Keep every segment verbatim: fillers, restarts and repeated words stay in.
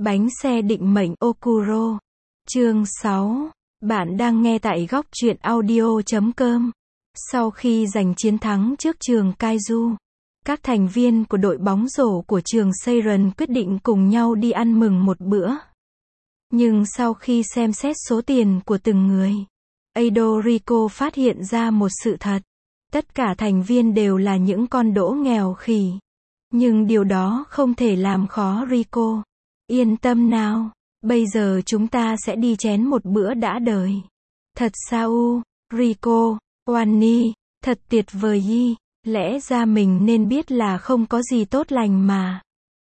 Bánh xe định mệnh Okuro. Chương sáu. Bạn đang nghe tại góc truyện audio chấm com. Sau khi giành chiến thắng trước trường Kaiju, các thành viên của đội bóng rổ của trường Seiran quyết định cùng nhau đi ăn mừng một bữa. Nhưng sau khi xem xét số tiền của từng người, Eido Rico phát hiện ra một sự thật. Tất cả thành viên đều là những con đỗ nghèo khỉ. Nhưng điều đó không thể làm khó Rico. Yên tâm nào, bây giờ chúng ta sẽ đi chén một bữa đã đời. Thật sao, Rico, Wani, thật tuyệt vời y, lẽ ra mình nên biết là không có gì tốt lành mà.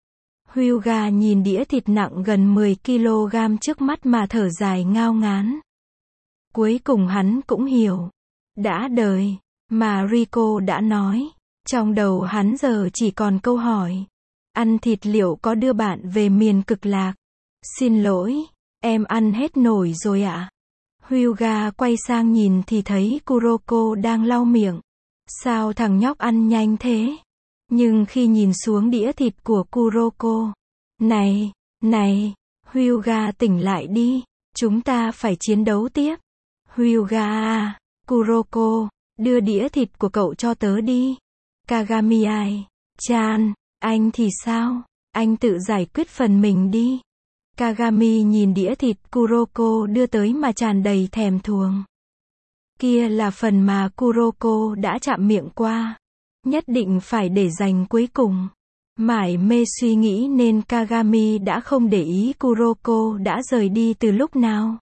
Hyuga nhìn đĩa thịt nặng gần mười ki lô gam trước mắt mà thở dài ngao ngán. Cuối cùng hắn cũng hiểu. Đã đời, mà Rico đã nói. Trong đầu hắn giờ chỉ còn câu hỏi. Ăn thịt liệu có đưa bạn về miền cực lạc? Xin lỗi, em ăn hết nổi rồi ạ. À? Hyuga quay sang nhìn thì thấy Kuroko đang lau miệng. Sao thằng nhóc ăn nhanh thế? Nhưng khi nhìn xuống đĩa thịt của Kuroko. Này, này, Hyuga tỉnh lại đi. Chúng ta phải chiến đấu tiếp. Hyuga à, Kuroko, đưa đĩa thịt của cậu cho tớ đi. Kagami ai? Chan, anh thì sao? Anh tự giải quyết phần mình đi. Kagami nhìn đĩa thịt Kuroko đưa tới mà tràn đầy thèm thuồng. Kia là phần mà Kuroko đã chạm miệng qua. Nhất định phải để dành cuối cùng. Mải mê suy nghĩ nên Kagami đã không để ý Kuroko đã rời đi từ lúc nào.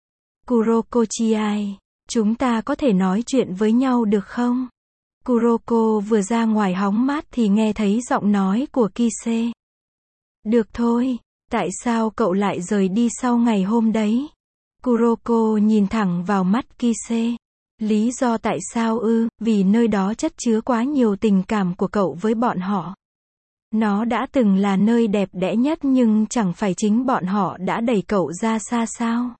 Kuroko-chi ai? Chúng ta có thể nói chuyện với nhau được không? Kuroko vừa ra ngoài hóng mát thì nghe thấy giọng nói của Kise. Được thôi, tại sao cậu lại rời đi sau ngày hôm đấy? Kuroko nhìn thẳng vào mắt Kise. Lý do tại sao ư? Vì nơi đó chất chứa quá nhiều tình cảm của cậu với bọn họ. Nó đã từng là nơi đẹp đẽ nhất nhưng chẳng phải chính bọn họ đã đẩy cậu ra xa sao?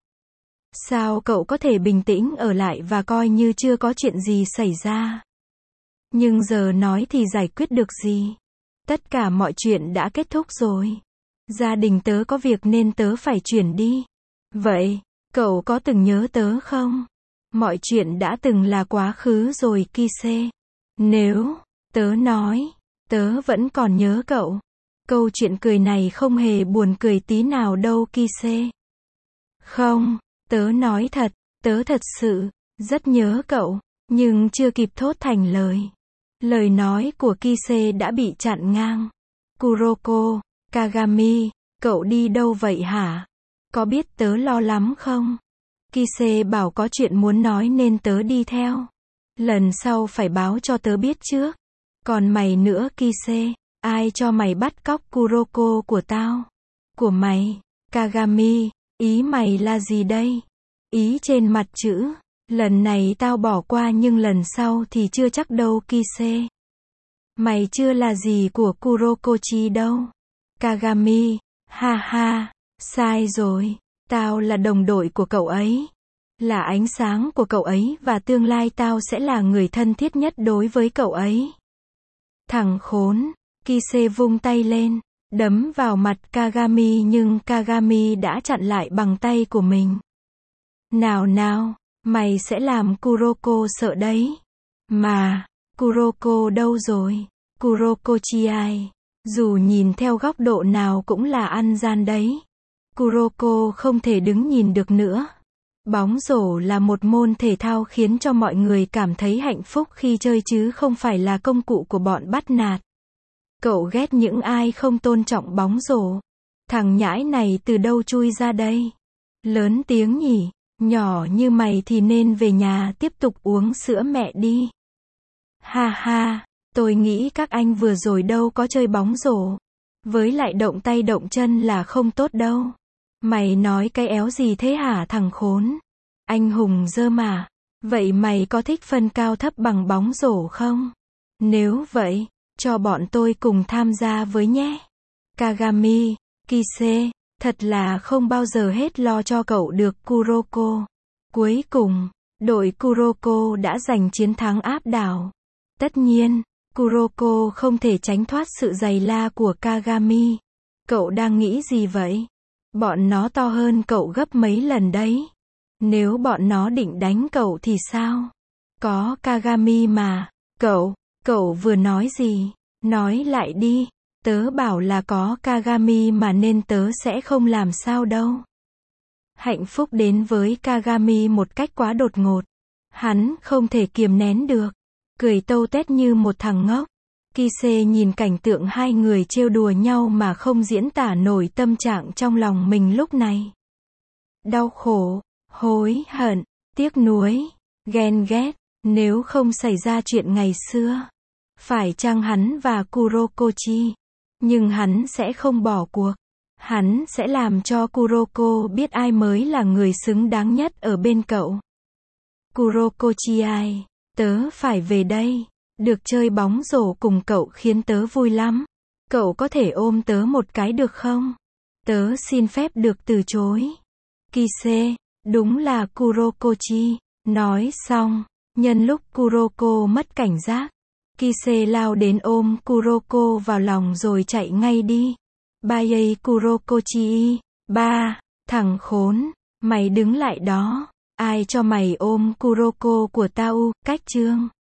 Sao cậu có thể bình tĩnh ở lại và coi như chưa có chuyện gì xảy ra? Nhưng giờ nói thì giải quyết được gì? Tất cả mọi chuyện đã kết thúc rồi. Gia đình tớ có việc nên tớ phải chuyển đi. Vậy, cậu có từng nhớ tớ không? Mọi chuyện đã từng là quá khứ rồi Kise. Nếu, tớ nói, tớ vẫn còn nhớ cậu. Câu chuyện cười này không hề buồn cười tí nào đâu Kise. Không, tớ nói thật, tớ thật sự, rất nhớ cậu. Nhưng chưa kịp thốt thành lời. Lời nói của Kise đã bị chặn ngang. Kuroko, Kagami, cậu đi đâu vậy hả? Có biết tớ lo lắm không? Kise bảo có chuyện muốn nói nên tớ đi theo. Lần sau phải báo cho tớ biết trước. Còn mày nữa Kise, ai cho mày bắt cóc Kuroko của tao? Của mày, Kagami, ý mày là gì đây? Ý trên mặt chữ. Lần này tao bỏ qua nhưng lần sau thì chưa chắc đâu Kise. Mày chưa là gì của Kurokochi đâu. Kagami, ha ha, sai rồi, tao là đồng đội của cậu ấy. Là ánh sáng của cậu ấy và tương lai tao sẽ là người thân thiết nhất đối với cậu ấy. Thằng khốn, Kise vung tay lên, đấm vào mặt Kagami nhưng Kagami đã chặn lại bằng tay của mình. Nào nào. Mày sẽ làm Kuroko sợ đấy. Mà, Kuroko đâu rồi? Kuroko-chi ai? Dù nhìn theo góc độ nào cũng là ăn gian đấy. Kuroko không thể đứng nhìn được nữa. Bóng rổ là một môn thể thao khiến cho mọi người cảm thấy hạnh phúc khi chơi chứ không phải là công cụ của bọn bắt nạt. Cậu ghét những ai không tôn trọng bóng rổ. Thằng nhãi này từ đâu chui ra đây? Lớn tiếng nhỉ? Nhỏ như mày thì nên về nhà tiếp tục uống sữa mẹ đi. Ha ha, tôi nghĩ các anh vừa rồi đâu có chơi bóng rổ. Với lại động tay động chân là không tốt đâu. Mày nói cái éo gì thế hả thằng khốn? Anh hùng dơ mà. Vậy mày có thích phân cao thấp bằng bóng rổ không? Nếu vậy, cho bọn tôi cùng tham gia với nhé. Kagami, Kise, thật là không bao giờ hết lo cho cậu được Kuroko. Cuối cùng, đội Kuroko đã giành chiến thắng áp đảo. Tất nhiên, Kuroko không thể tránh thoát sự giày la của Kagami. Cậu đang nghĩ gì vậy? Bọn nó to hơn cậu gấp mấy lần đấy. Nếu bọn nó định đánh cậu thì sao? Có Kagami mà. Cậu, cậu vừa nói gì? Nói lại đi. Tớ bảo là có Kagami mà nên tớ sẽ không làm sao đâu. Hạnh phúc đến với Kagami một cách quá đột ngột. Hắn không thể kiềm nén được. Cười tâu tét như một thằng ngốc. Kise nhìn cảnh tượng hai người trêu đùa nhau mà không diễn tả nổi tâm trạng trong lòng mình lúc này. Đau khổ, hối hận, tiếc nuối, ghen ghét, nếu không xảy ra chuyện ngày xưa. Phải chăng hắn và Kurokochi? Nhưng hắn sẽ không bỏ cuộc. Hắn sẽ làm cho Kuroko biết ai mới là người xứng đáng nhất ở bên cậu. Kurokochi ai? Tớ phải về đây. Được chơi bóng rổ cùng cậu khiến tớ vui lắm. Cậu có thể ôm tớ một cái được không? Tớ xin phép được từ chối. Kise, đúng là Kurokochi. Nói xong, nhân lúc Kuroko mất cảnh giác, Kise lao đến ôm Kuroko vào lòng rồi chạy ngay đi. Baei Kurokochi, ba, thằng khốn, mày đứng lại đó. Ai cho mày ôm Kuroko của tao, cách chương.